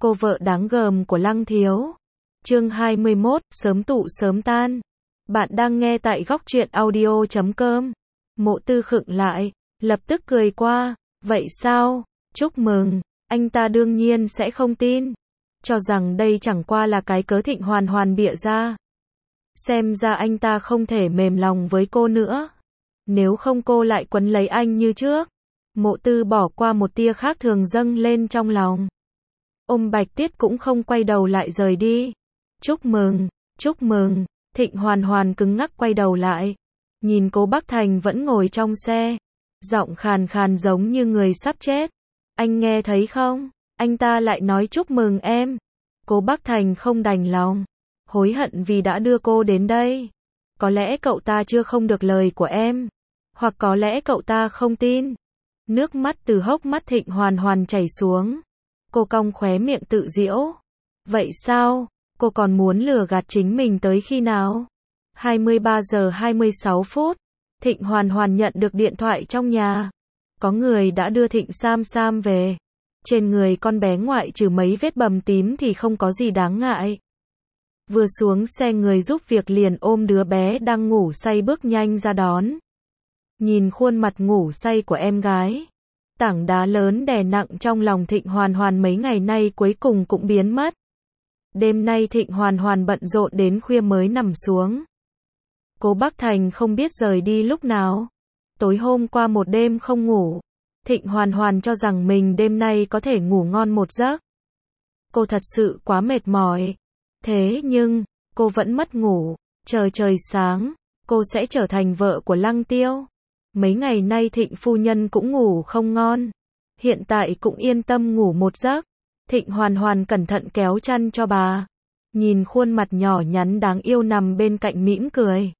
cô vợ đáng gờm của Lăng Thiếu. Chương 21, sớm tụ sớm tan. Bạn đang nghe tại góc truyện audio.com. Mộ Tư khựng lại, lập tức cười qua, vậy sao? Chúc mừng, anh ta đương nhiên sẽ không tin, cho rằng đây chẳng qua là cái cớ Thịnh Hoàn Hoàn bịa ra. Xem ra anh ta không thể mềm lòng với cô nữa. Nếu không cô lại quấn lấy anh như trước. Mộ Tư bỏ qua một tia khác thường dâng lên trong lòng. Ôm Bạch Tuyết cũng không quay đầu lại rời đi. Chúc mừng, chúc mừng. Thịnh Hoàn Hoàn cứng ngắc quay đầu lại. Nhìn Cố Bắc Thành vẫn ngồi trong xe. Giọng khàn khàn giống như người sắp chết. Anh nghe thấy không? Anh ta lại nói chúc mừng em. Cố Bắc Thành không đành lòng. Hối hận vì đã đưa cô đến đây. Có lẽ cậu ta chưa không được lời của em. Hoặc có lẽ cậu ta không tin. Nước mắt từ hốc mắt Thịnh Hoàn Hoàn chảy xuống. Cô cong khóe miệng tự giễu. Vậy sao? Cô còn muốn lừa gạt chính mình tới khi nào? 23 giờ 26 phút. Thịnh Hoàn Hoàn nhận được điện thoại trong nhà. Có người đã đưa Thịnh Sam Sam về. Trên người con bé ngoại trừ mấy vết bầm tím thì không có gì đáng ngại. Vừa xuống xe người giúp việc liền ôm đứa bé đang ngủ say bước nhanh ra đón. Nhìn khuôn mặt ngủ say của em gái. Tảng đá lớn đè nặng trong lòng Thịnh Hoàn Hoàn mấy ngày nay cuối cùng cũng biến mất. Đêm nay Thịnh Hoàn Hoàn bận rộn đến khuya mới nằm xuống. Cố Bắc Thành không biết rời đi lúc nào. Tối hôm qua một đêm không ngủ. Thịnh Hoàn Hoàn cho rằng mình đêm nay có thể ngủ ngon một giấc. Cô thật sự quá mệt mỏi. Thế nhưng, cô vẫn mất ngủ. Chờ trời sáng, cô sẽ trở thành vợ của Lăng Tiêu. Mấy ngày nay Thịnh phu nhân cũng ngủ không ngon. Hiện tại cũng yên tâm ngủ một giấc. Thịnh Hoàn Hoàn cẩn thận kéo chăn cho bà. Nhìn khuôn mặt nhỏ nhắn đáng yêu nằm bên cạnh mỉm cười.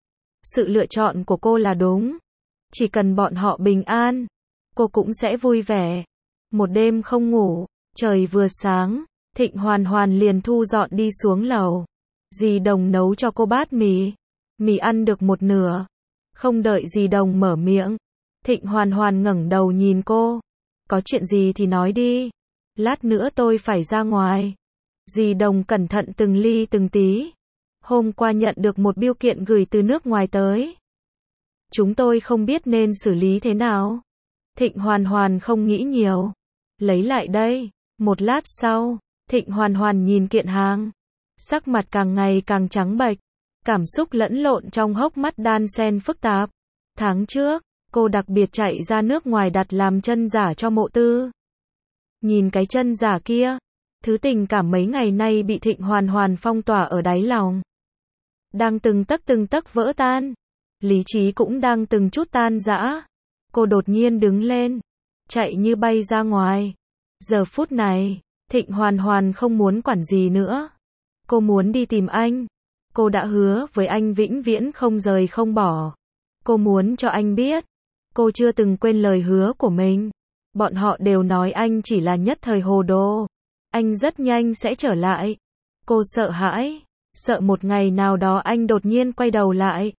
Sự lựa chọn của cô là đúng. Chỉ cần bọn họ bình an, cô cũng sẽ vui vẻ. Một đêm không ngủ, trời vừa sáng, Thịnh Hoàn Hoàn liền thu dọn đi xuống lầu. Dì Đồng nấu cho cô bát mì. Mì ăn được một nửa. Không đợi dì Đồng mở miệng, Thịnh Hoàn Hoàn ngẩng đầu nhìn cô. Có chuyện gì thì nói đi. Lát nữa tôi phải ra ngoài. Dì Đồng cẩn thận từng ly từng tí. Hôm qua nhận được một bưu kiện gửi từ nước ngoài tới. Chúng tôi không biết nên xử lý thế nào. Thịnh Hoàn Hoàn không nghĩ nhiều. Lấy lại đây. Một lát sau, Thịnh Hoàn Hoàn nhìn kiện hàng. Sắc mặt càng ngày càng trắng bệch. Cảm xúc lẫn lộn trong hốc mắt đan xen phức tạp. Tháng trước, cô đặc biệt chạy ra nước ngoài đặt làm chân giả cho Mộ Tư. Nhìn cái chân giả kia, thứ tình cảm mấy ngày nay bị Thịnh Hoàn Hoàn phong tỏa ở đáy lòng. Đang từng tấc vỡ tan. Lý trí cũng đang từng chút tan rã. Cô đột nhiên đứng lên, chạy như bay ra ngoài. Giờ phút này, Thịnh Hoàn Hoàn không muốn quản gì nữa. Cô muốn đi tìm anh. Cô đã hứa với anh vĩnh viễn không rời không bỏ. Cô muốn cho anh biết, cô chưa từng quên lời hứa của mình. Bọn họ đều nói anh chỉ là nhất thời hồ đồ. Anh rất nhanh sẽ trở lại. Cô sợ hãi, sợ một ngày nào đó anh đột nhiên quay đầu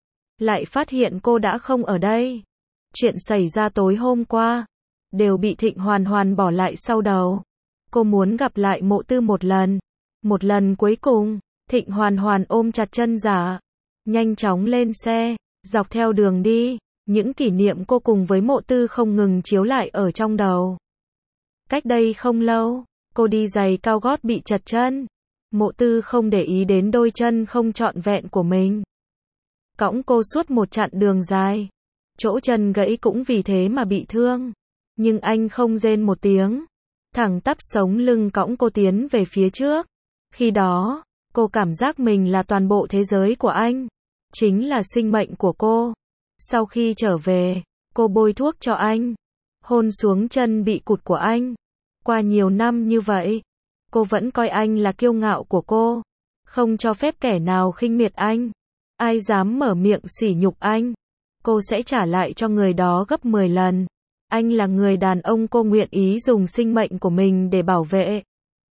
lại phát hiện cô đã không ở đây. Chuyện xảy ra tối hôm qua, đều bị Thịnh Hoàn Hoàn bỏ lại sau đầu. Cô muốn gặp lại Mộ Tư một lần cuối cùng. Thịnh Hoàn Hoàn ôm chặt chân giả, nhanh chóng lên xe, dọc theo đường đi, những kỷ niệm cô cùng với Mộ Tư không ngừng chiếu lại ở trong đầu. Cách đây không lâu, cô đi giày cao gót bị trật chân. Mộ Tư không để ý đến đôi chân không trọn vẹn của mình. Cõng cô suốt một chặng đường dài. Chỗ chân gãy cũng vì thế mà bị thương. Nhưng anh không rên một tiếng. Thẳng tắp sống lưng cõng cô tiến về phía trước. Khi đó, cô cảm giác mình là toàn bộ thế giới của anh. Chính là sinh mệnh của cô. Sau khi trở về, cô bôi thuốc cho anh. Hôn xuống chân bị cụt của anh. Qua nhiều năm như vậy, cô vẫn coi anh là kiêu ngạo của cô. Không cho phép kẻ nào khinh miệt anh. Ai dám mở miệng sỉ nhục anh, cô sẽ trả lại cho người đó gấp 10 lần. Anh là người đàn ông cô nguyện ý dùng sinh mệnh của mình để bảo vệ.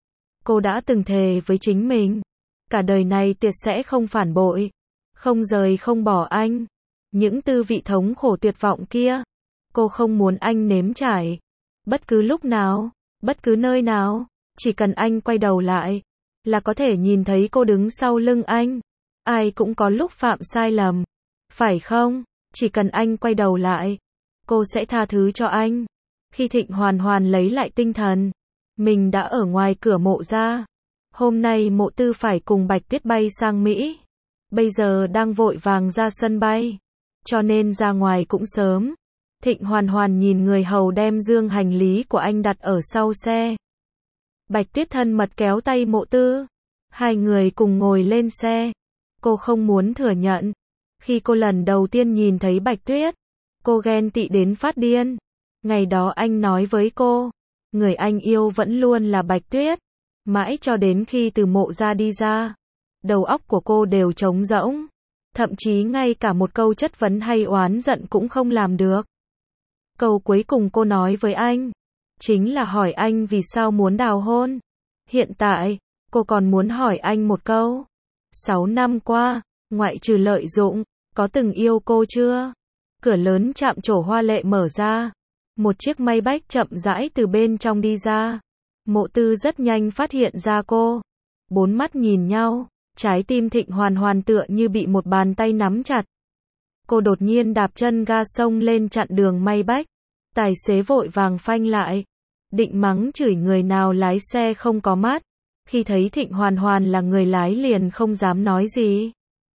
Cô đã từng thề với chính mình. Cả đời này tuyệt sẽ không phản bội. Không rời không bỏ anh. Những tư vị thống khổ tuyệt vọng kia, cô không muốn anh nếm trải. Bất cứ lúc nào, bất cứ nơi nào. Chỉ cần anh quay đầu lại, là có thể nhìn thấy cô đứng sau lưng anh. Ai cũng có lúc phạm sai lầm, phải không? Chỉ cần anh quay đầu lại, cô sẽ tha thứ cho anh. Khi Thịnh Hoàn Hoàn lấy lại tinh thần, mình đã ở ngoài cửa Mộ gia. Hôm nay Mộ Tư phải cùng Bạch Tuyết bay sang Mỹ. Bây giờ đang vội vàng ra sân bay, cho nên ra ngoài cũng sớm. Thịnh Hoàn Hoàn nhìn người hầu đem dương hành lý của anh đặt ở sau xe. Bạch Tuyết thân mật kéo tay Mộ Tư. Hai người cùng ngồi lên xe. Cô không muốn thừa nhận. Khi cô lần đầu tiên nhìn thấy Bạch Tuyết, cô ghen tị đến phát điên. Ngày đó anh nói với cô, người anh yêu vẫn luôn là Bạch Tuyết. Mãi cho đến khi từ Mộ gia đi ra, đầu óc của cô đều trống rỗng. Thậm chí ngay cả một câu chất vấn hay oán giận cũng không làm được. Câu cuối cùng cô nói với anh, chính là hỏi anh vì sao muốn đào hôn. Hiện tại, cô còn muốn hỏi anh một câu. 6 năm qua, ngoại trừ Lợi Dụng, có từng yêu cô chưa? Cửa lớn trạm trổ hoa lệ mở ra. Một chiếc Maybach chậm rãi từ bên trong đi ra. Mộ Tư rất nhanh phát hiện ra cô. Bốn mắt nhìn nhau, trái tim Thịnh Hoàn Hoàn tựa như bị một bàn tay nắm chặt. Cô đột nhiên đạp chân ga xông lên chặn đường Maybach. Tài xế vội vàng phanh lại, định mắng chửi người nào lái xe không có mắt. Khi thấy Thịnh Hoàn Hoàn là người lái liền không dám nói gì.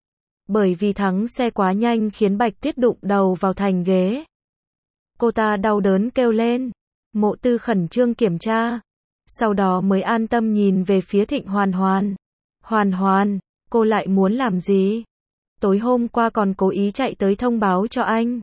Bởi vì thắng xe quá nhanh khiến Bạch Tuyết đụng đầu vào thành ghế. Cô ta đau đớn kêu lên. Mộ Tư khẩn trương kiểm tra, sau đó mới an tâm nhìn về phía Thịnh Hoàn Hoàn. Hoàn Hoàn, cô lại muốn làm gì? Tối hôm qua còn cố ý chạy tới thông báo cho anh.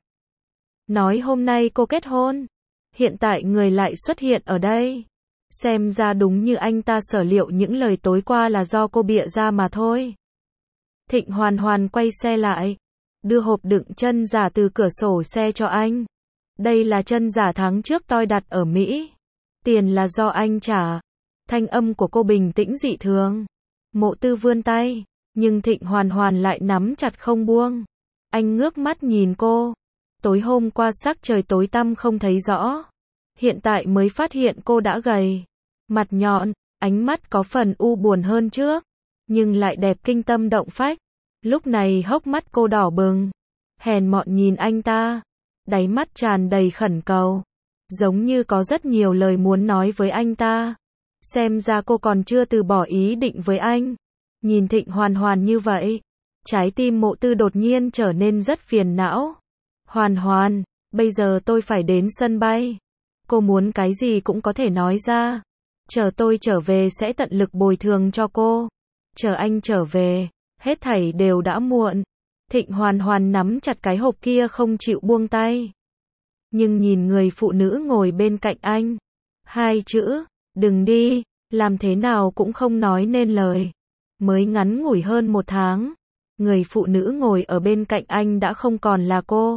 Nói hôm nay cô kết hôn. Hiện tại người lại xuất hiện ở đây. Xem ra đúng như anh ta sở liệu những lời tối qua là do cô bịa ra mà thôi. Thịnh Hoàn Hoàn quay xe lại, đưa hộp đựng chân giả từ cửa sổ xe cho anh. Đây là chân giả tháng trước tôi đặt ở Mỹ. Tiền là do anh trả. Thanh âm của cô bình tĩnh dị thường. Mộ Tư vươn tay, nhưng Thịnh Hoàn Hoàn lại nắm chặt không buông. Anh ngước mắt nhìn cô. Tối hôm qua sắc trời tối tăm không thấy rõ. Hiện tại mới phát hiện cô đã gầy. Mặt nhọn, ánh mắt có phần u buồn hơn trước, nhưng lại đẹp kinh tâm động phách. Lúc này hốc mắt cô đỏ bừng. Hèn mọn nhìn anh ta. Đáy mắt tràn đầy khẩn cầu. Giống như có rất nhiều lời muốn nói với anh ta. Xem ra cô còn chưa từ bỏ ý định với anh. Nhìn Thịnh Hoàn Hoàn như vậy, trái tim Mộ Tư đột nhiên trở nên rất phiền não. Hoàn Hoàn, bây giờ tôi phải đến sân bay. Cô muốn cái gì cũng có thể nói ra. Chờ tôi trở về sẽ tận lực bồi thường cho cô. Chờ anh trở về, hết thảy đều đã muộn. Thịnh Hoàn Hoàn nắm chặt cái hộp kia không chịu buông tay. Nhưng nhìn người phụ nữ ngồi bên cạnh anh. Hai chữ, đừng đi, làm thế nào cũng không nói nên lời. Mới ngắn ngủi hơn 1 tháng, người phụ nữ ngồi ở bên cạnh anh đã không còn là cô.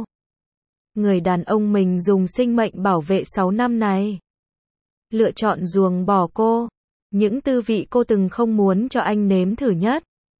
Người đàn ông mình dùng sinh mệnh bảo vệ 6 năm này. Lựa chọn ruồng bỏ cô. Những tư vị cô từng không muốn cho anh nếm thử nhất.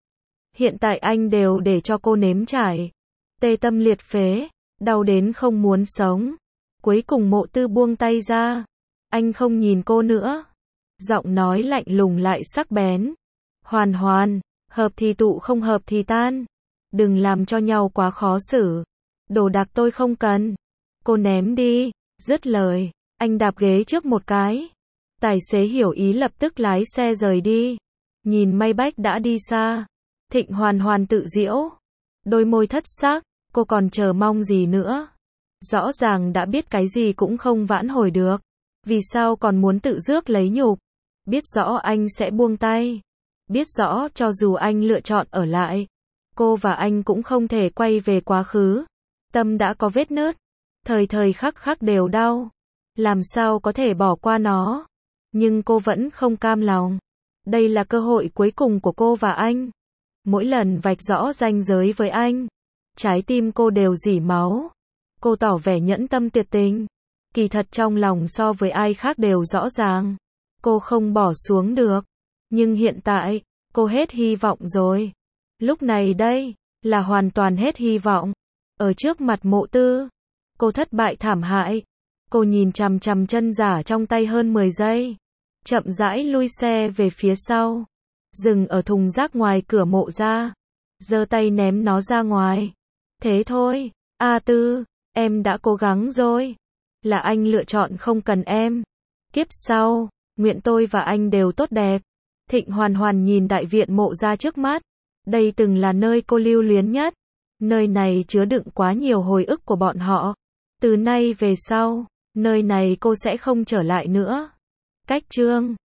Hiện tại anh đều để cho cô nếm trải. Tê tâm liệt phế, đau đến không muốn sống. Cuối cùng Mộ Tư buông tay ra. Anh không nhìn cô nữa. Giọng nói lạnh lùng lại sắc bén. Hoàn Hoàn, hợp thì tụ không hợp thì tan. Đừng làm cho nhau quá khó xử. Đồ đạc tôi không cần. Cô ném đi. Dứt lời, anh đạp ghế trước một cái. Tài xế hiểu ý lập tức lái xe rời đi. Nhìn Maybach đã đi xa. Thịnh Hoàn Hoàn tự giễu. Đôi môi thất sắc, cô còn chờ mong gì nữa. Rõ ràng đã biết cái gì cũng không vãn hồi được. Vì sao còn muốn tự rước lấy nhục. Biết rõ anh sẽ buông tay. Biết rõ cho dù anh lựa chọn ở lại, cô và anh cũng không thể quay về quá khứ. Tâm đã có vết nứt. Thời thời khắc khắc đều đau. Làm sao có thể bỏ qua nó. Nhưng cô vẫn không cam lòng. Đây là cơ hội cuối cùng của cô và anh. Mỗi lần vạch rõ ranh giới với anh, trái tim cô đều rỉ máu. Cô tỏ vẻ nhẫn tâm tuyệt tình. Kỳ thật trong lòng so với ai khác đều rõ ràng. Cô không bỏ xuống được. Nhưng hiện tại, cô hết hy vọng rồi. Lúc này đây, là hoàn toàn hết hy vọng. Ở trước mặt Mộ Tư, cô thất bại thảm hại. Cô nhìn chằm chằm chân giả trong tay hơn 10 giây. chậm rãi lui xe về phía sau, dừng ở thùng rác ngoài cửa mộ ra, giơ tay ném nó ra ngoài. Thế thôi, A Tư, em đã cố gắng rồi. Là anh lựa chọn không cần em. Kiếp sau, nguyện tôi và anh đều tốt đẹp. Thịnh Hoàn Hoàn nhìn đại viện mộ ra trước mắt. Đây từng là nơi cô lưu luyến nhất. Nơi này chứa đựng quá nhiều hồi ức của bọn họ. Từ nay về sau, nơi này cô sẽ không trở lại nữa. Cách chương